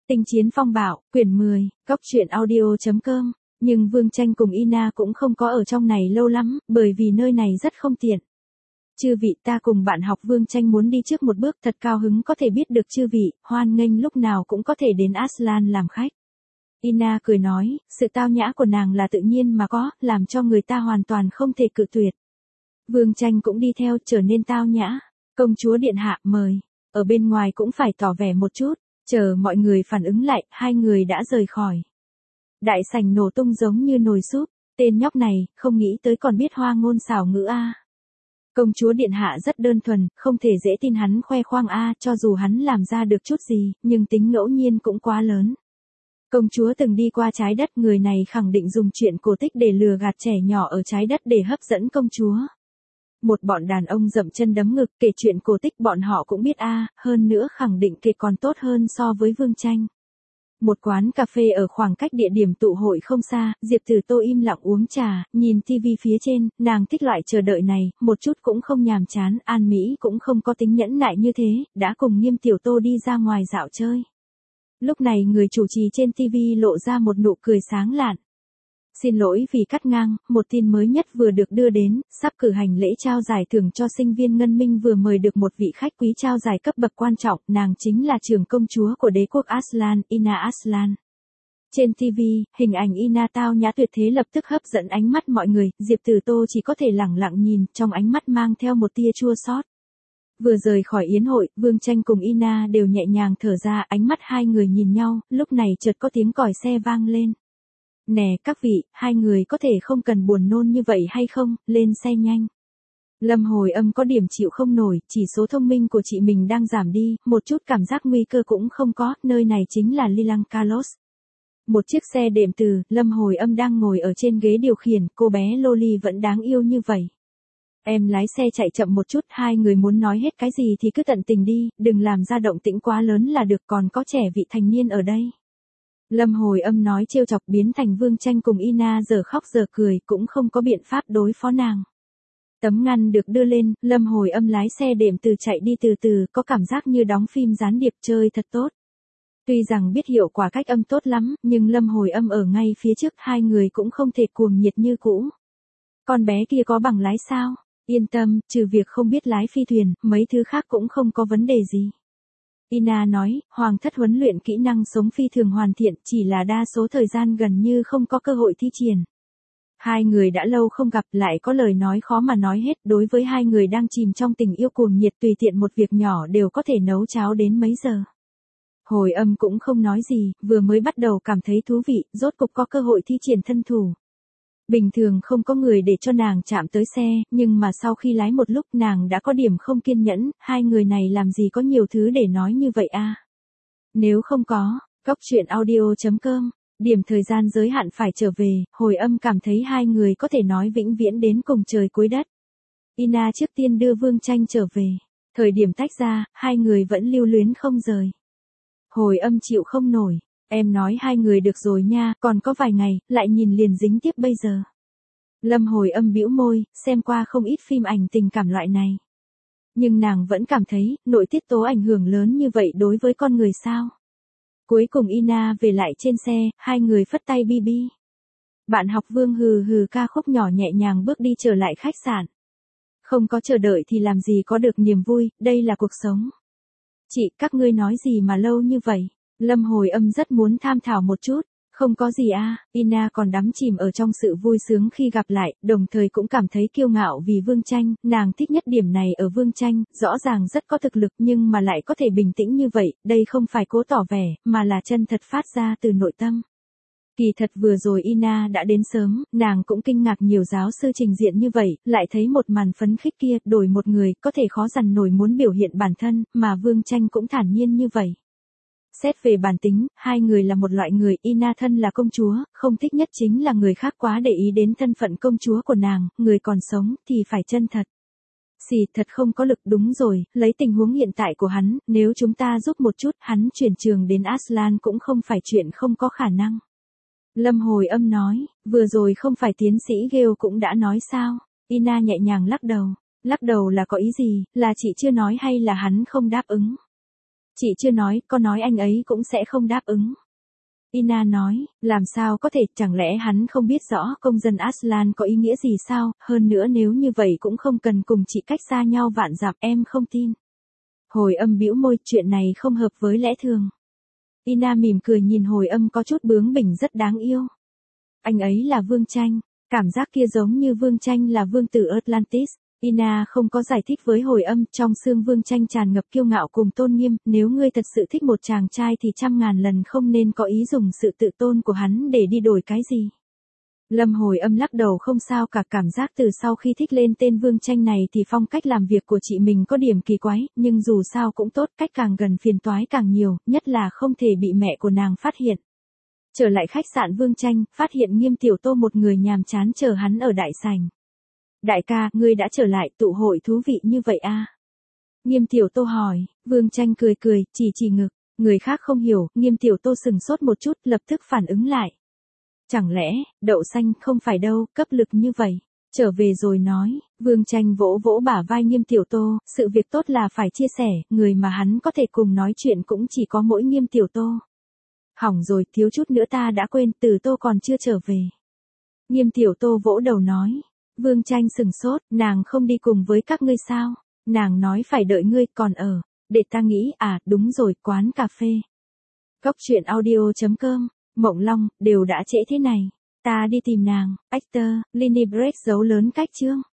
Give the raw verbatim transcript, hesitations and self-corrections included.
Tinh chiến phong bạo, quyển mười, góc truyện audio chấm com. Nhưng Vương Tranh cùng Ina cũng không có ở trong này lâu lắm, bởi vì nơi này rất không tiện. Chư vị, ta cùng bạn học Vương Tranh muốn đi trước một bước, thật cao hứng có thể biết được chư vị, hoan nghênh lúc nào cũng có thể đến Aslan làm khách. Ina cười nói, sự tao nhã của nàng là tự nhiên mà có, làm cho người ta hoàn toàn không thể cự tuyệt. Vương Tranh cũng đi theo, trở nên tao nhã. Công chúa điện hạ, mời. Ở bên ngoài cũng phải tỏ vẻ một chút. Chờ mọi người phản ứng lại, hai người đã rời khỏi. Đại sảnh nổ tung giống như nồi súp. Tên nhóc này, không nghĩ tới còn biết hoa ngôn xảo ngữ a. Công chúa điện hạ rất đơn thuần, không thể dễ tin hắn khoe khoang a, cho dù hắn làm ra được chút gì, nhưng tính ngẫu nhiên cũng quá lớn. Công chúa từng đi qua trái đất, người này khẳng định dùng chuyện cổ tích để lừa gạt trẻ nhỏ ở trái đất để hấp dẫn công chúa. Một bọn đàn ông dậm chân đấm ngực kể chuyện cổ tích bọn họ cũng biết a, hơn nữa khẳng định kể còn tốt hơn so với Vương Tranh. Một quán cà phê ở khoảng cách địa điểm tụ hội không xa, Diệp Tử Tô im lặng uống trà, nhìn tivi phía trên, nàng thích loại chờ đợi này, một chút cũng không nhàm chán, An Mỹ cũng không có tính nhẫn nại như thế, đã cùng Nghiêm Tiểu Tô đi ra ngoài dạo chơi. Lúc này người chủ trì trên tivi lộ ra một nụ cười sáng lạn. Xin lỗi vì cắt ngang, một tin mới nhất vừa được đưa đến, sắp cử hành lễ trao giải thưởng cho sinh viên Ngân Minh vừa mời được một vị khách quý trao giải cấp bậc quan trọng, nàng chính là trưởng công chúa của đế quốc Aslan, Ina Aslan. Trên tivi, hình ảnh Ina tao nhã tuyệt thế lập tức hấp dẫn ánh mắt mọi người, Diệp Tử Tô chỉ có thể lẳng lặng nhìn, trong ánh mắt mang theo một tia chua xót. Vừa rời khỏi yến hội, Vương Tranh cùng Ina đều nhẹ nhàng thở ra, ánh mắt hai người nhìn nhau, lúc này chợt có tiếng còi xe vang lên. Nè các vị, hai người có thể không cần buồn nôn như vậy hay không, lên xe nhanh. Lâm Hồi Âm có điểm chịu không nổi, chỉ số thông minh của chị mình đang giảm đi, một chút cảm giác nguy cơ cũng không có, nơi này chính là Lilang Carlos. Một chiếc xe đệm từ, Lâm Hồi Âm đang ngồi ở trên ghế điều khiển, cô bé Loli vẫn đáng yêu như vậy. Em lái xe chạy chậm một chút, hai người muốn nói hết cái gì thì cứ tận tình đi, đừng làm ra động tĩnh quá lớn là được, còn có trẻ vị thành niên ở đây. Lâm Hồi Âm nói trêu chọc biến thành Vương Tranh cùng Ina giờ khóc giờ cười, cũng không có biện pháp đối phó nàng. Tấm ngăn được đưa lên, Lâm Hồi Âm lái xe đệm từ chạy đi từ từ, có cảm giác như đóng phim gián điệp, chơi thật tốt. Tuy rằng biết hiệu quả cách âm tốt lắm, nhưng Lâm Hồi Âm ở ngay phía trước, hai người cũng không thể cuồng nhiệt như cũ. Con bé kia có bằng lái sao? Yên tâm, trừ việc không biết lái phi thuyền, mấy thứ khác cũng không có vấn đề gì. Ina nói, hoàng thất huấn luyện kỹ năng sống phi thường hoàn thiện, chỉ là đa số thời gian gần như không có cơ hội thi triển. Hai người đã lâu không gặp, lại có lời nói khó mà nói hết, đối với hai người đang chìm trong tình yêu cuồng nhiệt, tùy tiện một việc nhỏ đều có thể nấu cháo đến mấy giờ. Hồi Âm cũng không nói gì, vừa mới bắt đầu cảm thấy thú vị, rốt cục có cơ hội thi triển thân thủ. Bình thường không có người để cho nàng chạm tới xe, nhưng mà sau khi lái một lúc nàng đã có điểm không kiên nhẫn, hai người này làm gì có nhiều thứ để nói như vậy a. Nếu không có, góc truyện audio chấm com, điểm thời gian giới hạn phải trở về, Hồi Âm cảm thấy hai người có thể nói vĩnh viễn đến cùng trời cuối đất. Ina trước tiên đưa Vương Tranh trở về, thời điểm tách ra, hai người vẫn lưu luyến không rời. Hồi Âm chịu không nổi. Em nói hai người được rồi nha, còn có vài ngày, lại nhìn liền dính tiếp bây giờ. Lâm Hồi Âm bĩu môi, xem qua không ít phim ảnh tình cảm loại này. Nhưng nàng vẫn cảm thấy, nội tiết tố ảnh hưởng lớn như vậy đối với con người sao. Cuối cùng Ina về lại trên xe, hai người phất tay bi bi. Bạn học Vương hừ hừ ca khúc nhỏ nhẹ nhàng bước đi trở lại khách sạn. Không có chờ đợi thì làm gì có được niềm vui, đây là cuộc sống. Chị, các ngươi nói gì mà lâu như vậy? Lâm Hồi Âm rất muốn tham thảo một chút, không có gì a, Ina còn đắm chìm ở trong sự vui sướng khi gặp lại, đồng thời cũng cảm thấy kiêu ngạo vì Vương Tranh, nàng thích nhất điểm này ở Vương Tranh, rõ ràng rất có thực lực nhưng mà lại có thể bình tĩnh như vậy, đây không phải cố tỏ vẻ, mà là chân thật phát ra từ nội tâm. Kỳ thật vừa rồi Ina đã đến sớm, nàng cũng kinh ngạc nhiều giáo sư trình diện như vậy, lại thấy một màn phấn khích kia, đổi một người, có thể khó dằn nổi muốn biểu hiện bản thân, mà Vương Tranh cũng thản nhiên như vậy. Xét về bản tính, hai người là một loại người, Ina thân là công chúa, không thích nhất chính là người khác quá để ý đến thân phận công chúa của nàng, người còn sống thì phải chân thật. Xì thật không có lực, đúng rồi, lấy tình huống hiện tại của hắn, nếu chúng ta giúp một chút, hắn chuyển trường đến Aslan cũng không phải chuyện không có khả năng. Lâm Hồi Âm nói, vừa rồi không phải tiến sĩ Gale cũng đã nói sao, Ina nhẹ nhàng lắc đầu, lắc đầu là có ý gì, là chị chưa nói hay là hắn không đáp ứng. Chị chưa nói, có nói anh ấy cũng sẽ không đáp ứng. Ina nói, làm sao có thể, chẳng lẽ hắn không biết rõ công dân Aslan có ý nghĩa gì sao, hơn nữa nếu như vậy cũng không cần cùng chị cách xa nhau vạn dặm, em không tin. Hồi âm bĩu môi, chuyện này không hợp với lẽ thường. Ina mỉm cười nhìn hồi âm có chút bướng bỉnh rất đáng yêu. Anh ấy là Vương Tranh, cảm giác kia giống như Vương Tranh là vương tử Atlantis. Ina không có giải thích với hồi âm, trong xương Vương Tranh tràn ngập kiêu ngạo cùng tôn nghiêm, nếu ngươi thật sự thích một chàng trai thì trăm ngàn lần không nên có ý dùng sự tự tôn của hắn để đi đổi cái gì. Lâm hồi âm lắc đầu không sao cả, cảm giác từ sau khi thích lên tên Vương Tranh này thì phong cách làm việc của chị mình có điểm kỳ quái, nhưng dù sao cũng tốt, cách càng gần phiền toái càng nhiều, nhất là không thể bị mẹ của nàng phát hiện. Trở lại khách sạn Vương Tranh, phát hiện Nghiêm Tiểu Tô một người nhàm chán chờ hắn ở đại sảnh. Đại ca, ngươi đã trở lại, tụ hội thú vị như vậy à? Nghiêm Tiểu Tô hỏi, Vương Tranh cười cười, chỉ chỉ ngực, người khác không hiểu, Nghiêm Tiểu Tô sừng sốt một chút, lập tức phản ứng lại. Chẳng lẽ, đậu xanh, không phải đâu, cấp lực như vậy. Trở về rồi nói, Vương Tranh vỗ vỗ bả vai Nghiêm Tiểu Tô, sự việc tốt là phải chia sẻ, người mà hắn có thể cùng nói chuyện cũng chỉ có mỗi Nghiêm Tiểu Tô. Hỏng rồi, thiếu chút nữa ta đã quên, Từ Tô còn chưa trở về. Nghiêm Tiểu Tô vỗ đầu nói. Vương Tranh sừng sốt, nàng không đi cùng với các ngươi sao? Nàng nói phải đợi ngươi, còn ở. Để ta nghĩ, à, đúng rồi, quán cà phê. Cốc truyện audio chấm com, Mộng Long, đều đã trễ thế này. Ta đi tìm nàng, Actor, Linny Break dấu lớn cách chương.